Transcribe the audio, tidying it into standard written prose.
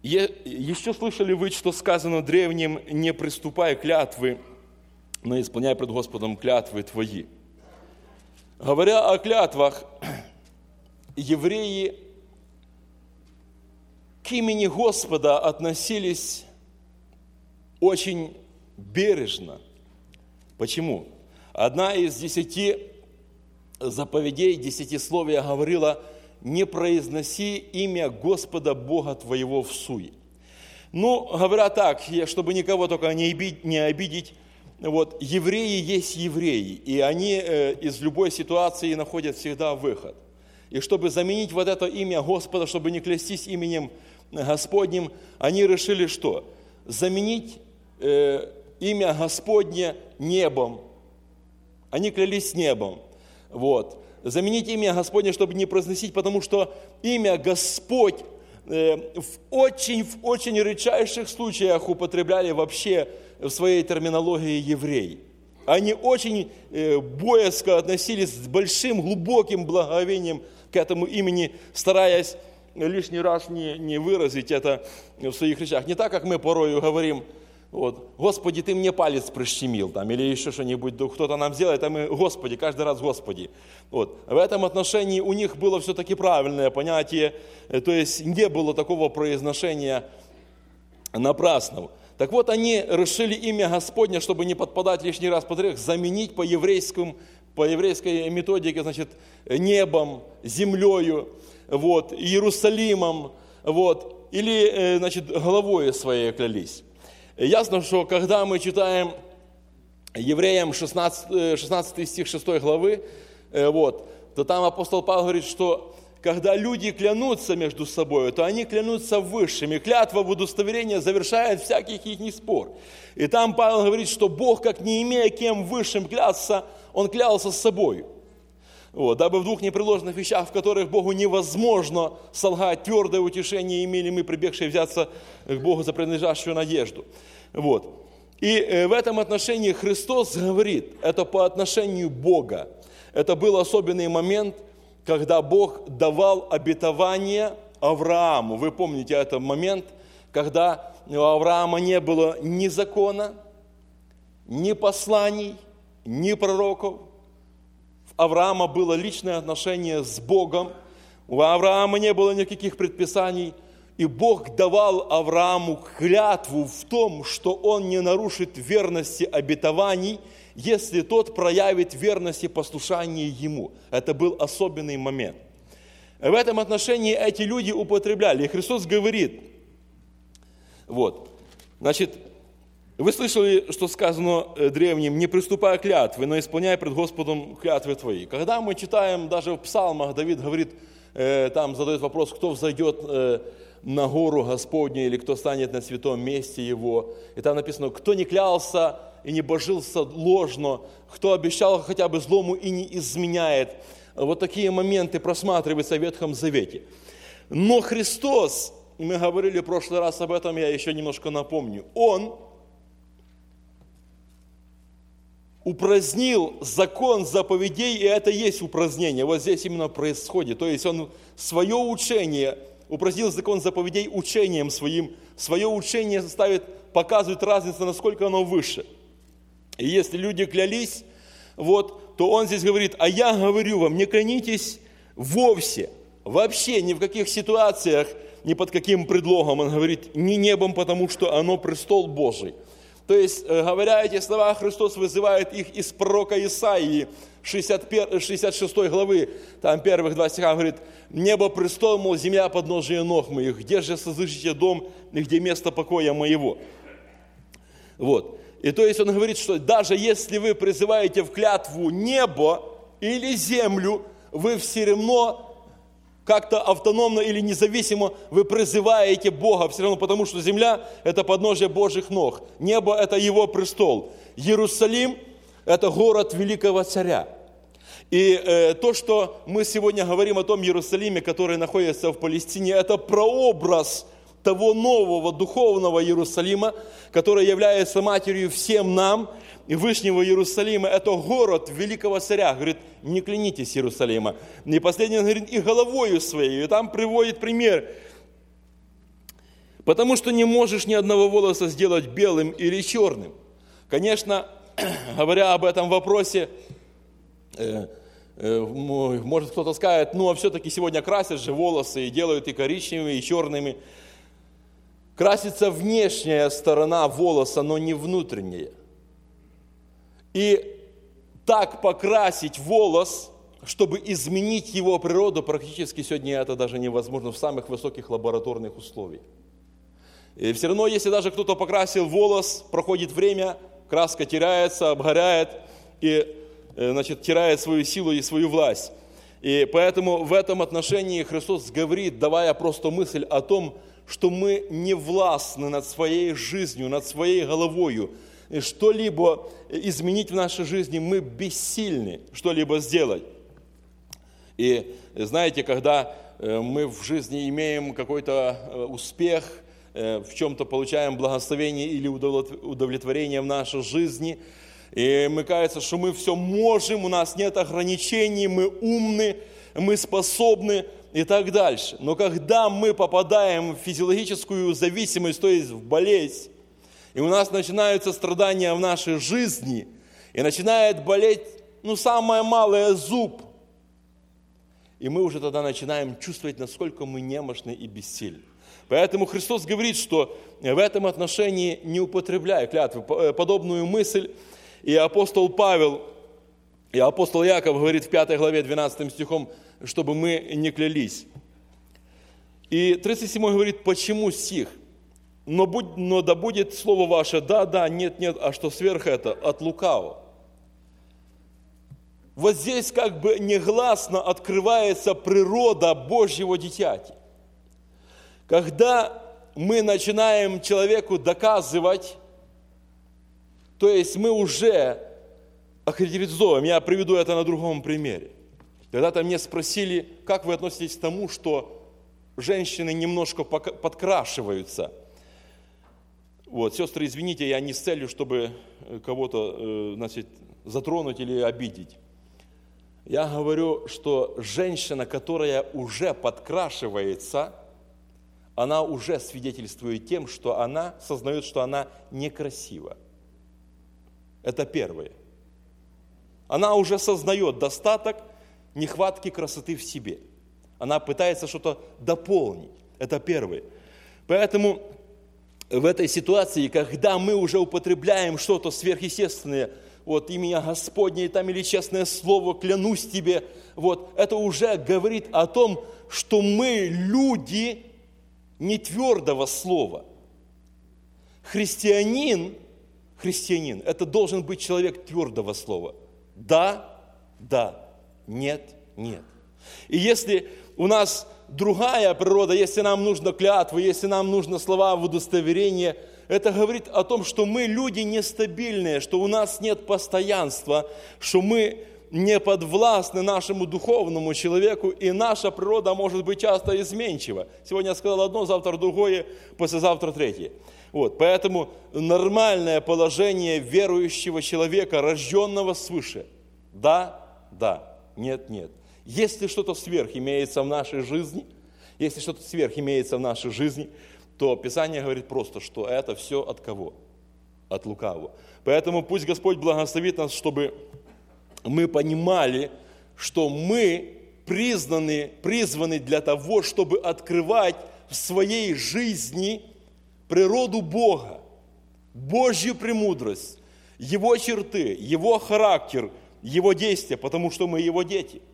Еще слышали вы, что сказано древним: «Не приступай клятвы, но исполняй пред Господом клятвы твои». Говоря о клятвах, евреи к имени Господа относились очень бережно. Почему? Одна из 10 заповедей, 10-словия говорила: «Не произноси имя Господа Бога твоего всуе». Ну, говоря так, чтобы никого только не обидеть, вот, евреи есть евреи, и они из любой ситуации находят всегда выход. И чтобы заменить вот это имя Господа, чтобы не клястись именем Господним, они решили что? Заменить имя Господне небом. Они клялись небом. Вот. Заменить имя Господне, чтобы не произносить, потому что имя Господь в очень редчайших случаях употребляли вообще в своей терминологии евреи. Они очень боязко относились с большим, глубоким благоговением к этому имени, стараясь лишний раз не выразить это в своих речах. Не так, как мы порою говорим: вот, «Господи, ты мне палец прищемил», там, или еще что-нибудь, кто-то нам сделает, а мы: «Господи», каждый раз «Господи». Вот. В этом отношении у них было все-таки правильное понятие, то есть не было такого произношения напрасного. Так вот, они решили имя Господне, чтобы не подпадать лишний раз под грех, заменить по еврейской методике, значит, небом, землею, вот, Иерусалимом, вот, или, значит, головой своей клялись. Ясно, что когда мы читаем Евреям 16 стих 6 главы, вот, то там апостол Павел говорит, что когда люди клянутся между собой, то они клянутся высшим, и клятва в удостоверение завершает всякий их спор. И там Павел говорит, что Бог, как не имея кем высшим клясться, Он клялся с собой. Вот, дабы в двух непреложных вещах, в которых Богу невозможно солгать, твердое утешение имели мы, прибегшие взяться к Богу за принадлежащую надежду. Вот. И в этом отношении Христос говорит, это по отношению Бога. Это был особенный момент, когда Бог давал обетование Аврааму. Вы помните этот момент, когда у Авраама не было ни закона, ни посланий, ни пророков. У Авраама было личное отношение с Богом, у Авраама не было никаких предписаний, и Бог давал Аврааму клятву в том, что он не нарушит верности обетований, если тот проявит верность и послушание ему. Это был особенный момент. В этом отношении эти люди употребляли. И Христос говорит, вот, значит, вы слышали, что сказано древним: «Не приступай клятвы, но исполняй пред Господом клятвы твои». Когда мы читаем, даже в псалмах, Давид говорит, там задает вопрос, кто взойдет на гору Господню или кто станет на святом месте его. И там написано, кто не клялся и не божился ложно, кто обещал хотя бы злому и не изменяет. Вот такие моменты просматриваются в Ветхом Завете. Но Христос, мы говорили в прошлый раз об этом, я еще немножко напомню, Он упразднил закон заповедей, и это есть упразднение. Вот здесь именно происходит. То есть Он свое учение, упразднил закон заповедей учением своим. Свое учение показывает разницу, насколько оно выше. И если люди клялись, вот, то Он здесь говорит: а я говорю вам, не клянитесь вовсе, вообще ни в каких ситуациях, ни под каким предлогом. Он говорит, не небом, потому что оно престол Божий. То есть, говоря эти слова, Христос вызывает их из пророка Исаии, 66 главы, там первых 2 стиха, говорит: «Небо престол, мол, земля подножие ног моих, где же созыщете дом, и где место покоя моего?» Вот. И то есть он говорит, что даже если вы призываете в клятву небо или землю, вы все равно как-то автономно или независимо вы призываете Бога все равно, потому что земля – это подножие Божьих ног. Небо – это Его престол. Иерусалим – это город великого царя. И то, что мы сегодня говорим о том Иерусалиме, который находится в Палестине, это прообраз того нового духовного Иерусалима, который является матерью всем нам. И Вышнего Иерусалима – это город великого царя. Говорит, не клянитесь Иерусалима. И последний он говорит, и головою своей. И там приводит пример. Потому что не можешь ни одного волоса сделать белым или черным. Конечно, говоря об этом вопросе, может кто-то скажет, а все-таки сегодня красят же волосы и делают и коричневыми, и черными. Красится внешняя сторона волоса, но не внутренняя. И так покрасить волос, чтобы изменить его природу, практически сегодня это даже невозможно в самых высоких лабораторных условиях. И все равно, если даже кто-то покрасил волос, проходит время, краска теряется, обгоряет и, теряет свою силу и свою власть. И поэтому в этом отношении Христос говорит, давая просто мысль о том, что мы не властны над своей жизнью, над своей головою. И что-либо изменить в нашей жизни, мы бессильны что-либо сделать. И знаете, когда мы в жизни имеем какой-то успех, в чем-то получаем благословение или удовлетворение в нашей жизни, и мы кажется, что мы все можем, у нас нет ограничений, мы умны, мы способны и так дальше. Но когда мы попадаем в физиологическую зависимость, то есть в болезнь, и у нас начинаются страдания в нашей жизни, и начинает болеть, самое малое зуб, и мы уже тогда начинаем чувствовать, насколько мы немощны и бессильны. Поэтому Христос говорит, что в этом отношении не употребляя клятвы, подобную мысль. И апостол Павел, и апостол Яков говорит в 5 главе 12 стихом, чтобы мы не клялись. И 37 говорит, почему стих? Но да будет слово ваше да, да, нет, нет, а что сверх это от лукавого. Вот здесь как бы негласно открывается природа Божьего дитяти. Когда мы начинаем человеку доказывать, то есть мы уже охарактеризуем, я приведу это на другом примере. Когда-то меня спросили, как вы относитесь к тому, что женщины немножко подкрашиваются. Сестры, извините, я не с целью, чтобы кого-то затронуть или обидеть. Я говорю, что женщина, которая уже подкрашивается, она уже свидетельствует тем, что она сознает, что она некрасива. Это первое. Она уже сознает достаток, нехватки красоты в себе. Она пытается что-то дополнить. Это первое. Поэтому в этой ситуации, когда мы уже употребляем что-то сверхъестественное, имя Господне, или честное слово, клянусь тебе, это уже говорит о том, что мы люди не твердого слова. Христианин, это должен быть человек твердого слова. Да, да, нет, нет. И если у нас другая природа, если нам нужно клятвы, если нам нужно слова в удостоверение, это говорит о том, что мы люди нестабильные, что у нас нет постоянства, что мы не подвластны нашему духовному человеку, и наша природа может быть часто изменчива. Сегодня я сказал одно, завтра другое, послезавтра третье. Поэтому нормальное положение верующего человека, рожденного свыше. Да, да, нет, нет. Если что-то сверх имеется в нашей жизни, то Писание говорит просто, что это все от кого? От лукавого. Поэтому пусть Господь благословит нас, чтобы мы понимали, что мы призваны для того, чтобы открывать в своей жизни природу Бога, Божью премудрость, Его черты, Его характер, Его действия, потому что мы Его дети.